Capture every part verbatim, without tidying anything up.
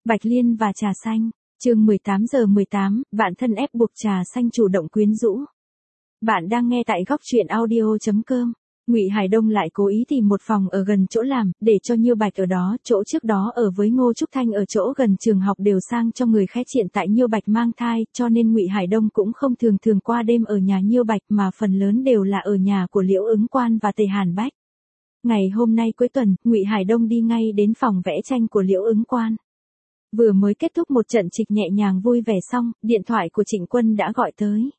Bạch Liên và trà xanh. Chương mười tám giờ mười tám, bạn thân ép buộc trà xanh chủ động quyến rũ. Bạn đang nghe tại góc truyện audio chấm com. Ngụy Hải Đông lại cố ý tìm một phòng ở gần chỗ làm, để cho Nhiêu Bạch ở đó, chỗ trước đó ở với Ngô Trúc Thanh ở chỗ gần trường học đều sang cho người khách hiện tại Nhiêu Bạch mang thai, cho nên Ngụy Hải Đông cũng không thường thường qua đêm ở nhà Nhiêu Bạch mà phần lớn đều là ở nhà của Liễu Ứng Quan và Tề Hàn Bách. Ngày hôm nay cuối tuần, Ngụy Hải Đông đi ngay đến phòng vẽ tranh của Liễu Ứng Quan. Vừa mới kết thúc một trận trịch nhẹ nhàng vui vẻ xong, điện thoại của Trịnh Quân đã gọi tới.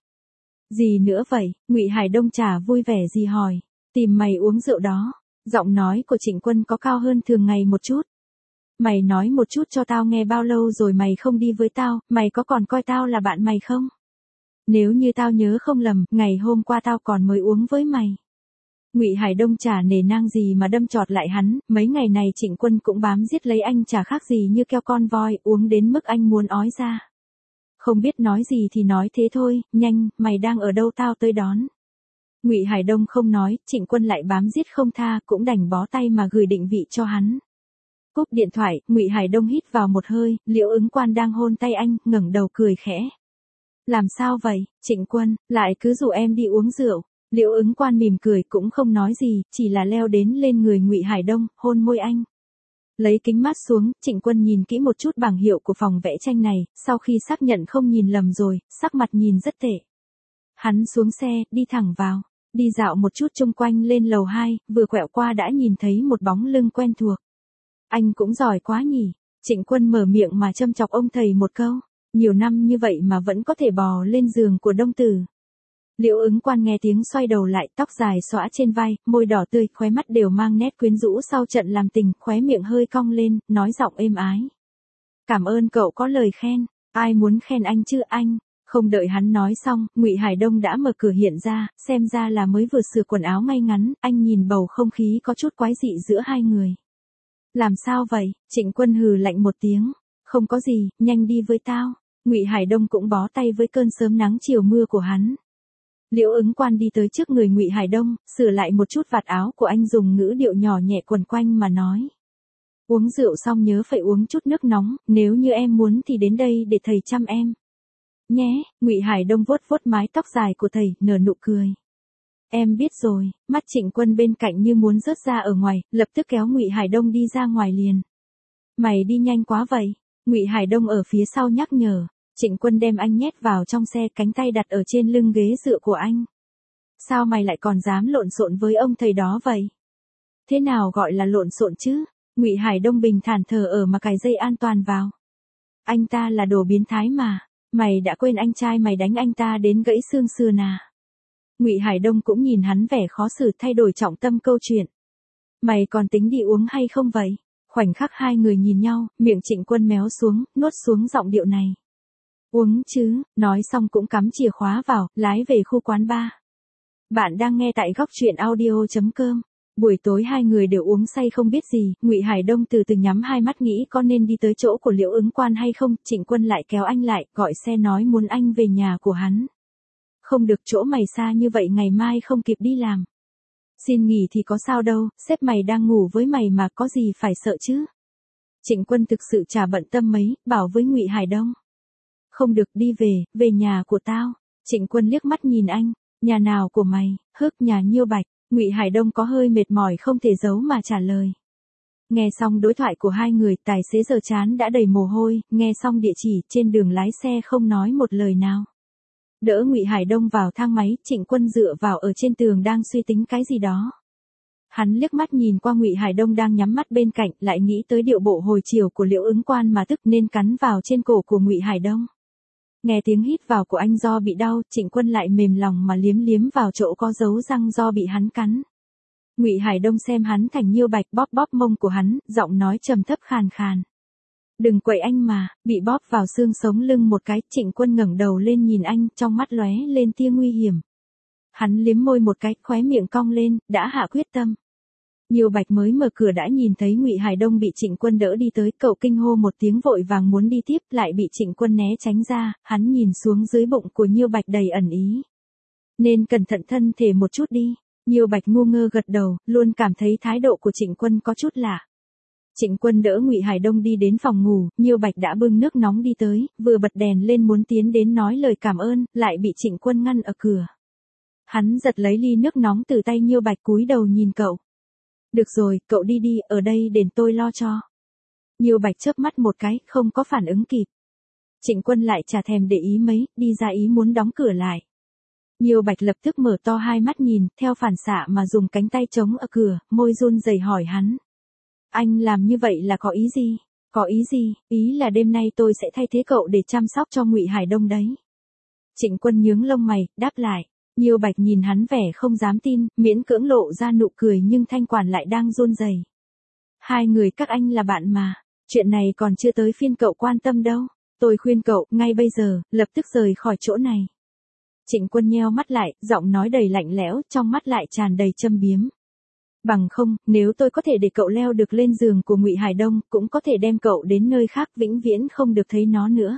Gì nữa vậy? Ngụy Hải Đông chả vui vẻ gì hỏi. Tìm mày uống rượu đó. Giọng nói của Trịnh Quân có cao hơn thường ngày một chút. Mày nói một chút cho tao nghe, bao lâu rồi mày không đi với tao, mày có còn coi tao là bạn mày không? Nếu như tao nhớ không lầm, ngày hôm qua tao còn mới uống với mày. Ngụy Hải Đông chả nể nang gì mà đâm chọt lại hắn, mấy ngày này Trịnh Quân cũng bám giết lấy anh chả khác gì như keo con voi, uống đến mức anh muốn ói ra. Không biết nói gì thì nói thế thôi, nhanh, mày đang ở đâu tao tới đón. Ngụy Hải Đông không nói, Trịnh Quân lại bám giết không tha, cũng đành bó tay mà gửi định vị cho hắn. Cúp điện thoại, Ngụy Hải Đông hít vào một hơi, Liễu Ứng Quan đang hôn tay anh, ngẩng đầu cười khẽ. Làm sao vậy, Trịnh Quân, lại cứ rủ em đi uống rượu. Liễu Ứng Quan mỉm cười cũng không nói gì, chỉ là leo đến lên người Ngụy Hải Đông, hôn môi anh. Lấy kính mát xuống, Trịnh Quân nhìn kỹ một chút bảng hiệu của phòng vẽ tranh này, sau khi xác nhận không nhìn lầm rồi, sắc mặt nhìn rất tệ. Hắn xuống xe, đi thẳng vào, đi dạo một chút chung quanh lên lầu hai, vừa quẹo qua đã nhìn thấy một bóng lưng quen thuộc. Anh cũng giỏi quá nhỉ, Trịnh Quân mở miệng mà châm chọc ông thầy một câu, nhiều năm như vậy mà vẫn có thể bò lên giường của Đông Tử. Liễu Ứng Quan nghe tiếng xoay đầu lại, tóc dài xõa trên vai, môi đỏ tươi, khóe mắt đều mang nét quyến rũ sau trận làm tình, khóe miệng hơi cong lên, nói giọng êm ái. Cảm ơn cậu có lời khen, ai muốn khen anh chứ anh. Không đợi hắn nói xong, Ngụy Hải Đông đã mở cửa hiện ra, xem ra là mới vừa sửa quần áo ngay ngắn, anh nhìn bầu không khí có chút quái dị giữa hai người. Làm sao vậy? Trịnh Quân hừ lạnh một tiếng. Không có gì, nhanh đi với tao. Ngụy Hải Đông cũng bó tay với cơn sớm nắng chiều mưa của hắn. Liễu Ứng Quan đi tới trước người Ngụy Hải Đông, sửa lại một chút vạt áo của anh, dùng ngữ điệu nhỏ nhẹ quần quanh mà nói. Uống rượu xong nhớ phải uống chút nước nóng, nếu như em muốn thì đến đây để thầy chăm em. Nhé, Ngụy Hải Đông vuốt vuốt mái tóc dài của thầy, nở nụ cười. Em biết rồi, mắt Trịnh Quân bên cạnh như muốn rớt ra ở ngoài, lập tức kéo Ngụy Hải Đông đi ra ngoài liền. Mày đi nhanh quá vậy, Ngụy Hải Đông ở phía sau nhắc nhở. Trịnh Quân đem anh nhét vào trong xe, cánh tay đặt ở trên lưng ghế dựa của anh. Sao mày lại còn dám lộn xộn với ông thầy đó vậy? Thế nào gọi là lộn xộn chứ? Ngụy Hải Đông bình thản thờ ở mà cài dây an toàn vào. Anh ta là đồ biến thái mà, mày đã quên anh trai mày đánh anh ta đến gãy xương sườn à? Ngụy Hải Đông cũng nhìn hắn vẻ khó xử, thay đổi trọng tâm câu chuyện. Mày còn tính đi uống hay không vậy? Khoảnh khắc hai người nhìn nhau, miệng Trịnh Quân méo xuống, nuốt xuống giọng điệu này. Uống chứ, nói xong cũng cắm chìa khóa vào, lái về khu quán bar. Bạn đang nghe tại góc truyện audio chấm com. Buổi tối hai người đều uống say không biết gì, Ngụy Hải Đông từ từ nhắm hai mắt nghĩ có nên đi tới chỗ của Liễu Ứng Quan hay không, Trịnh Quân lại kéo anh lại, gọi xe nói muốn anh về nhà của hắn. Không được, chỗ mày xa như vậy ngày mai không kịp đi làm. Xin nghỉ thì có sao đâu, sếp mày đang ngủ với mày mà, có gì phải sợ chứ. Trịnh Quân thực sự chả bận tâm mấy, bảo với Ngụy Hải Đông. Không được, đi về, về nhà của tao. Trịnh Quân liếc mắt nhìn anh, nhà nào của mày? Hức, nhà Nhiêu Bạch. Ngụy Hải Đông có hơi mệt mỏi không thể giấu mà trả lời. Nghe xong đối thoại của hai người, tài xế giờ chán đã đầy mồ hôi, nghe xong địa chỉ, trên đường lái xe không nói một lời nào. Đỡ Ngụy Hải Đông vào thang máy, Trịnh Quân dựa vào ở trên tường đang suy tính cái gì đó. Hắn liếc mắt nhìn qua Ngụy Hải Đông đang nhắm mắt bên cạnh, lại nghĩ tới điệu bộ hồi chiều của Liễu Ứng Quan mà tức nên cắn vào trên cổ của Ngụy Hải Đông. Nghe tiếng hít vào của anh do bị đau, Trịnh Quân lại mềm lòng mà liếm liếm vào chỗ có dấu răng do bị hắn cắn. Ngụy Hải Đông xem hắn thành Nhiêu Bạch, bóp bóp mông của hắn, giọng nói trầm thấp khàn khàn. Đừng quậy anh mà, bị bóp vào xương sống lưng một cái, Trịnh Quân ngẩng đầu lên nhìn anh, trong mắt lóe lên tia nguy hiểm. Hắn liếm môi một cái, khóe miệng cong lên, đã hạ quyết tâm. Nhiêu Bạch mới mở cửa đã nhìn thấy Ngụy Hải Đông bị Trịnh Quân đỡ đi tới, cậu kinh hô một tiếng vội vàng muốn đi tiếp, lại bị Trịnh Quân né tránh ra, hắn nhìn xuống dưới bụng của Nhiêu Bạch đầy ẩn ý. Nên cẩn thận thân thể một chút đi. Nhiêu Bạch ngu ngơ gật đầu, luôn cảm thấy thái độ của Trịnh Quân có chút lạ. Trịnh Quân đỡ Ngụy Hải Đông đi đến phòng ngủ, Nhiêu Bạch đã bưng nước nóng đi tới, vừa bật đèn lên muốn tiến đến nói lời cảm ơn, lại bị Trịnh Quân ngăn ở cửa. Hắn giật lấy ly nước nóng từ tay Nhiêu Bạch cúi đầu nhìn cậu. Được rồi, cậu đi đi, ở đây để tôi lo cho. Nhiêu Bạch chớp mắt một cái, không có phản ứng kịp. Trịnh Quân lại chả thèm để ý mấy, đi ra ý muốn đóng cửa lại. Nhiêu Bạch lập tức mở to hai mắt nhìn, theo phản xạ mà dùng cánh tay chống ở cửa, môi run rẩy hỏi hắn. Anh làm như vậy là có ý gì? Có ý gì? Ý là đêm nay tôi sẽ thay thế cậu để chăm sóc cho Ngụy Hải Đông đấy. Trịnh Quân nhướng lông mày, đáp lại. Nhiêu Bạch nhìn hắn vẻ không dám tin, miễn cưỡng lộ ra nụ cười nhưng thanh quản lại đang run rẩy. Hai người các anh là bạn mà, chuyện này còn chưa tới phiên cậu quan tâm đâu. Tôi khuyên cậu, ngay bây giờ, lập tức rời khỏi chỗ này. Trịnh Quân nheo mắt lại, giọng nói đầy lạnh lẽo, trong mắt lại tràn đầy châm biếm. Bằng không, nếu tôi có thể để cậu leo được lên giường của Ngụy Hải Đông, cũng có thể đem cậu đến nơi khác vĩnh viễn không được thấy nó nữa.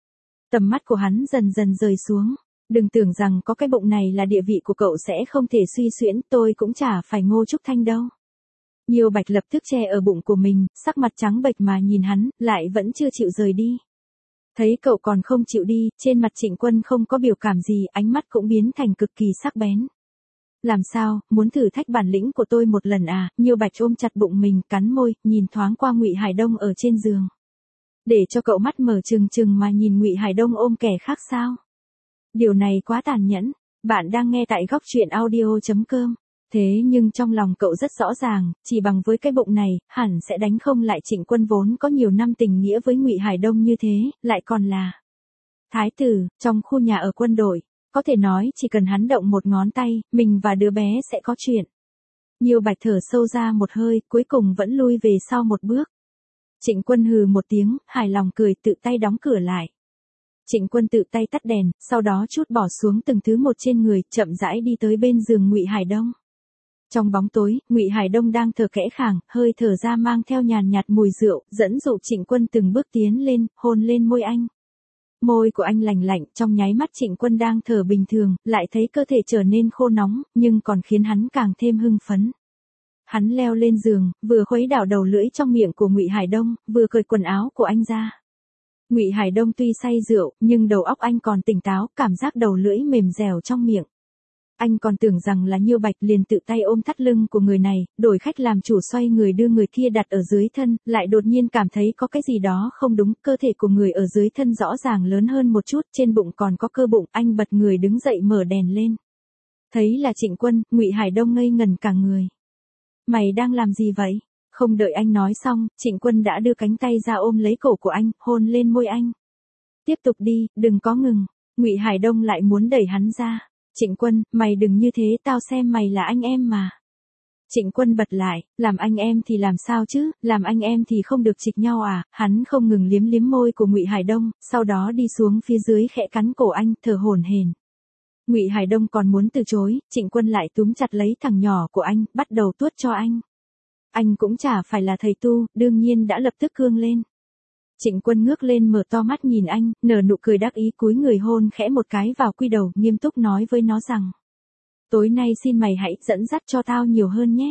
Tầm mắt của hắn dần dần rời xuống. Đừng tưởng rằng có cái bụng này là địa vị của cậu sẽ không thể suy xuyễn, tôi cũng chả phải Ngô Trúc Thanh đâu. Nhiêu Bạch lập tức che ở bụng của mình, sắc mặt trắng bệch mà nhìn hắn, lại vẫn chưa chịu rời đi. Thấy cậu còn không chịu đi, trên mặt Trịnh Quân không có biểu cảm gì, ánh mắt cũng biến thành cực kỳ sắc bén. Làm sao, muốn thử thách bản lĩnh của tôi một lần à? Nhiêu Bạch ôm chặt bụng mình, cắn môi, nhìn thoáng qua Ngụy Hải Đông ở trên giường. Để cho cậu mắt mở trừng trừng mà nhìn Ngụy Hải Đông ôm kẻ khác sao? Điều này quá tàn nhẫn. Bạn đang nghe tại góc truyện audio chấm com. Thế nhưng trong lòng cậu rất rõ ràng, chỉ bằng với cái bụng này, hẳn sẽ đánh không lại Trịnh Quân vốn có nhiều năm tình nghĩa với Ngụy Hải Đông như thế, lại còn là thái tử, trong khu nhà ở quân đội. Có thể nói chỉ cần hắn động một ngón tay, mình và đứa bé sẽ có chuyện. Nhiêu Bạch thở sâu ra một hơi, cuối cùng vẫn lui về sau một bước. Trịnh Quân hừ một tiếng, hài lòng cười, tự tay đóng cửa lại. Trịnh Quân tự tay tắt đèn, sau đó trút bỏ xuống từng thứ một trên người, chậm rãi đi tới bên giường Ngụy Hải Đông. Trong bóng tối, Ngụy Hải Đông đang thở khẽ khàng, hơi thở ra mang theo nhàn nhạt mùi rượu, dẫn dụ Trịnh Quân từng bước tiến lên, hôn lên môi anh. Môi của anh lành lạnh, trong nháy mắt Trịnh Quân đang thở bình thường, lại thấy cơ thể trở nên khô nóng, nhưng còn khiến hắn càng thêm hưng phấn. Hắn leo lên giường, vừa khuấy đảo đầu lưỡi trong miệng của Ngụy Hải Đông, vừa cởi quần áo của anh ra. Ngụy Hải Đông tuy say rượu, nhưng đầu óc anh còn tỉnh táo, cảm giác đầu lưỡi mềm dẻo trong miệng. Anh còn tưởng rằng là Nhiêu Bạch, liền tự tay ôm thắt lưng của người này, đổi khách làm chủ xoay người đưa người kia đặt ở dưới thân, lại đột nhiên cảm thấy có cái gì đó không đúng, cơ thể của người ở dưới thân rõ ràng lớn hơn một chút, trên bụng còn có cơ bụng, anh bật người đứng dậy mở đèn lên. Thấy là Trịnh Quân, Ngụy Hải Đông ngây ngẩn cả người. Mày đang làm gì vậy? Không đợi anh nói xong, Trịnh Quân đã đưa cánh tay ra ôm lấy cổ của anh, hôn lên môi anh. Tiếp tục đi, đừng có ngừng. Ngụy Hải Đông lại muốn đẩy hắn ra. Trịnh Quân, mày đừng như thế, tao xem mày là anh em mà. Trịnh Quân bật lại, làm anh em thì làm sao chứ, làm anh em thì không được chịch nhau à? Hắn không ngừng liếm liếm môi của Ngụy Hải Đông, sau đó đi xuống phía dưới khẽ cắn cổ anh, thở hổn hển. Ngụy Hải Đông còn muốn từ chối, Trịnh Quân lại túm chặt lấy thằng nhỏ của anh, bắt đầu tuốt cho anh. Anh cũng chả phải là thầy tu, đương nhiên đã lập tức cương lên. Trịnh Quân ngước lên mở to mắt nhìn anh, nở nụ cười đắc ý, cúi người hôn khẽ một cái vào quy đầu, nghiêm túc nói với nó rằng. Tối nay xin mày hãy dẫn dắt cho tao nhiều hơn nhé.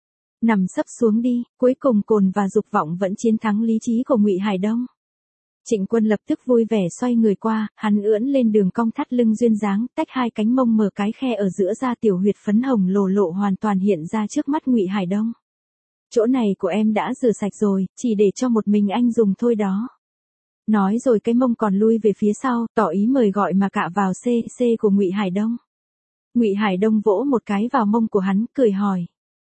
Nằm sấp xuống đi, cuối cùng cồn và dục vọng vẫn chiến thắng lý trí của Ngụy Hải Đông. Trịnh Quân lập tức vui vẻ xoay người qua, hắn ưỡn lên đường cong thắt lưng duyên dáng, tách hai cánh mông mở cái khe ở giữa ra, tiểu huyệt phấn hồng lồ lộ hoàn toàn hiện ra trước mắt Ngụy Hải Đông. Chỗ này của em đã rửa sạch rồi, chỉ để cho một mình anh dùng thôi đó. Nói rồi cái mông còn lui về phía sau, tỏ ý mời gọi mà cạ vào C C của Ngụy Hải Đông. Ngụy Hải Đông vỗ một cái vào mông của hắn, cười hỏi.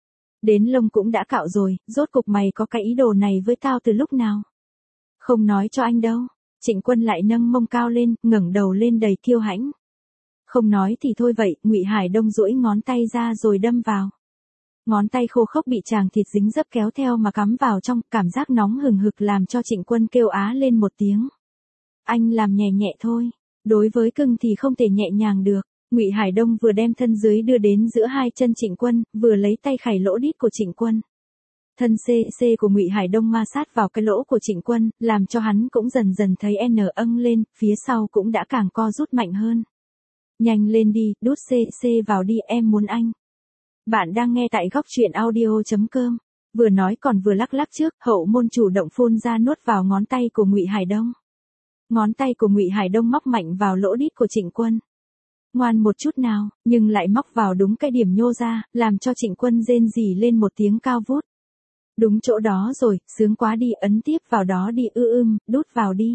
Đến lông cũng đã cạo rồi, rốt cục mày có cái ý đồ này với tao từ lúc nào? Không nói cho anh đâu. Trịnh Quân lại nâng mông cao lên, ngẩng đầu lên đầy kiêu hãnh. Không nói thì thôi vậy, Ngụy Hải Đông duỗi ngón tay ra rồi đâm vào. Ngón tay khô khốc bị chàng thịt dính dấp kéo theo mà cắm vào trong, cảm giác nóng hừng hực làm cho Trịnh Quân kêu á lên một tiếng. Anh làm nhẹ nhẹ thôi, đối với cưng thì không thể nhẹ nhàng được. Ngụy Hải Đông vừa đem thân dưới đưa đến giữa hai chân Trịnh Quân, vừa lấy tay khảy lỗ đít của Trịnh Quân. Thân C C của Ngụy Hải Đông ma sát vào cái lỗ của Trịnh Quân, làm cho hắn cũng dần dần thấy N âng lên, phía sau cũng đã càng co rút mạnh hơn. Nhanh lên đi, đút C C vào đi, em muốn anh. Bạn đang nghe tại góc truyện audio chấm com. Vừa nói còn vừa lắc lắc trước, Hậu Môn chủ động phun ra nuốt vào ngón tay của Ngụy Hải Đông. Ngón tay của Ngụy Hải Đông móc mạnh vào lỗ đít của Trịnh Quân. Ngoan một chút nào, nhưng lại móc vào đúng cái điểm nhô ra, làm cho Trịnh Quân rên rỉ lên một tiếng cao vút. Đúng chỗ đó rồi, sướng quá đi, ấn tiếp vào đó đi, ư ưm, đút vào đi.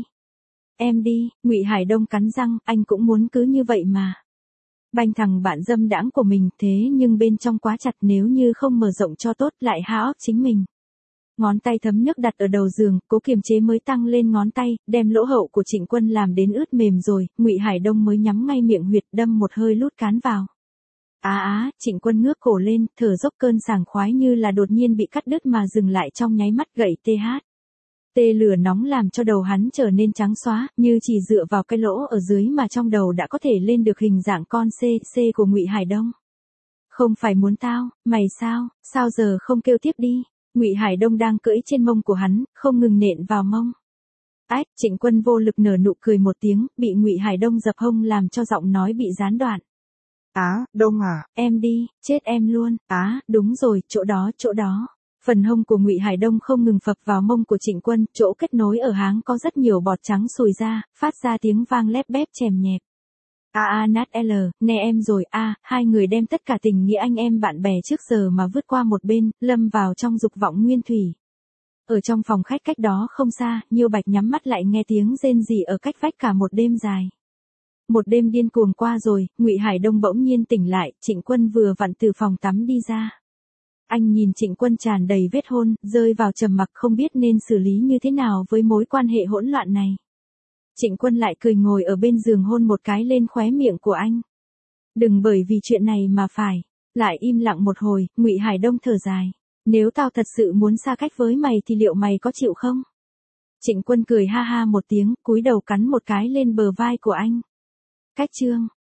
Em đi, Ngụy Hải Đông cắn răng, anh cũng muốn cứ như vậy mà. Banh thằng bạn dâm đãng của mình, thế nhưng bên trong quá chặt, nếu như không mở rộng cho tốt lại há óc chính mình. Ngón tay thấm nước đặt ở đầu giường, cố kiềm chế mới tăng lên ngón tay, đem lỗ hậu của Trịnh Quân làm đến ướt mềm rồi, Ngụy Hải Đông mới nhắm ngay miệng huyệt, đâm một hơi lút cán vào. Á á, Trịnh Quân ngước cổ lên, thở dốc, cơn sảng khoái như là đột nhiên bị cắt đứt mà dừng lại trong nháy mắt, gậy tê hát. Tê lửa nóng làm cho đầu hắn trở nên trắng xóa, như chỉ dựa vào cái lỗ ở dưới mà trong đầu đã có thể lên được hình dạng con C, C của Ngụy Hải Đông. Không phải muốn tao, mày sao, sao giờ không kêu tiếp đi. Ngụy Hải Đông đang cưỡi trên mông của hắn, không ngừng nện vào mông. Ách, Trịnh Quân vô lực nở nụ cười một tiếng, bị Ngụy Hải Đông dập hông làm cho giọng nói bị gián đoạn. Á, Đông à, em đi, chết em luôn. Á, đúng rồi, chỗ đó, chỗ đó. Phần hông của Ngụy Hải Đông không ngừng phập vào mông của Trịnh Quân, chỗ kết nối ở háng có rất nhiều bọt trắng sùi ra, phát ra tiếng vang lép bép chèm nhẹp. A a nát L, nghe em rồi a, à, hai người đem tất cả tình nghĩa anh em bạn bè trước giờ mà vứt qua một bên, lâm vào trong dục vọng nguyên thủy. Ở trong phòng khách cách đó không xa, Nhiêu Bạch nhắm mắt lại nghe tiếng rên rỉ ở cách vách cả một đêm dài. Một đêm điên cuồng qua rồi, Ngụy Hải Đông bỗng nhiên tỉnh lại, Trịnh Quân vừa vặn từ phòng tắm đi ra. Anh nhìn Trịnh Quân tràn đầy vết hôn, rơi vào trầm mặc không biết nên xử lý như thế nào với mối quan hệ hỗn loạn này. Trịnh Quân lại cười ngồi ở bên giường hôn một cái lên khóe miệng của anh. Đừng bởi vì chuyện này mà phải. Lại im lặng một hồi, Ngụy Hải Đông thở dài. Nếu tao thật sự muốn xa cách với mày thì liệu mày có chịu không? Trịnh Quân cười ha ha một tiếng, cúi đầu cắn một cái lên bờ vai của anh. Cách chương.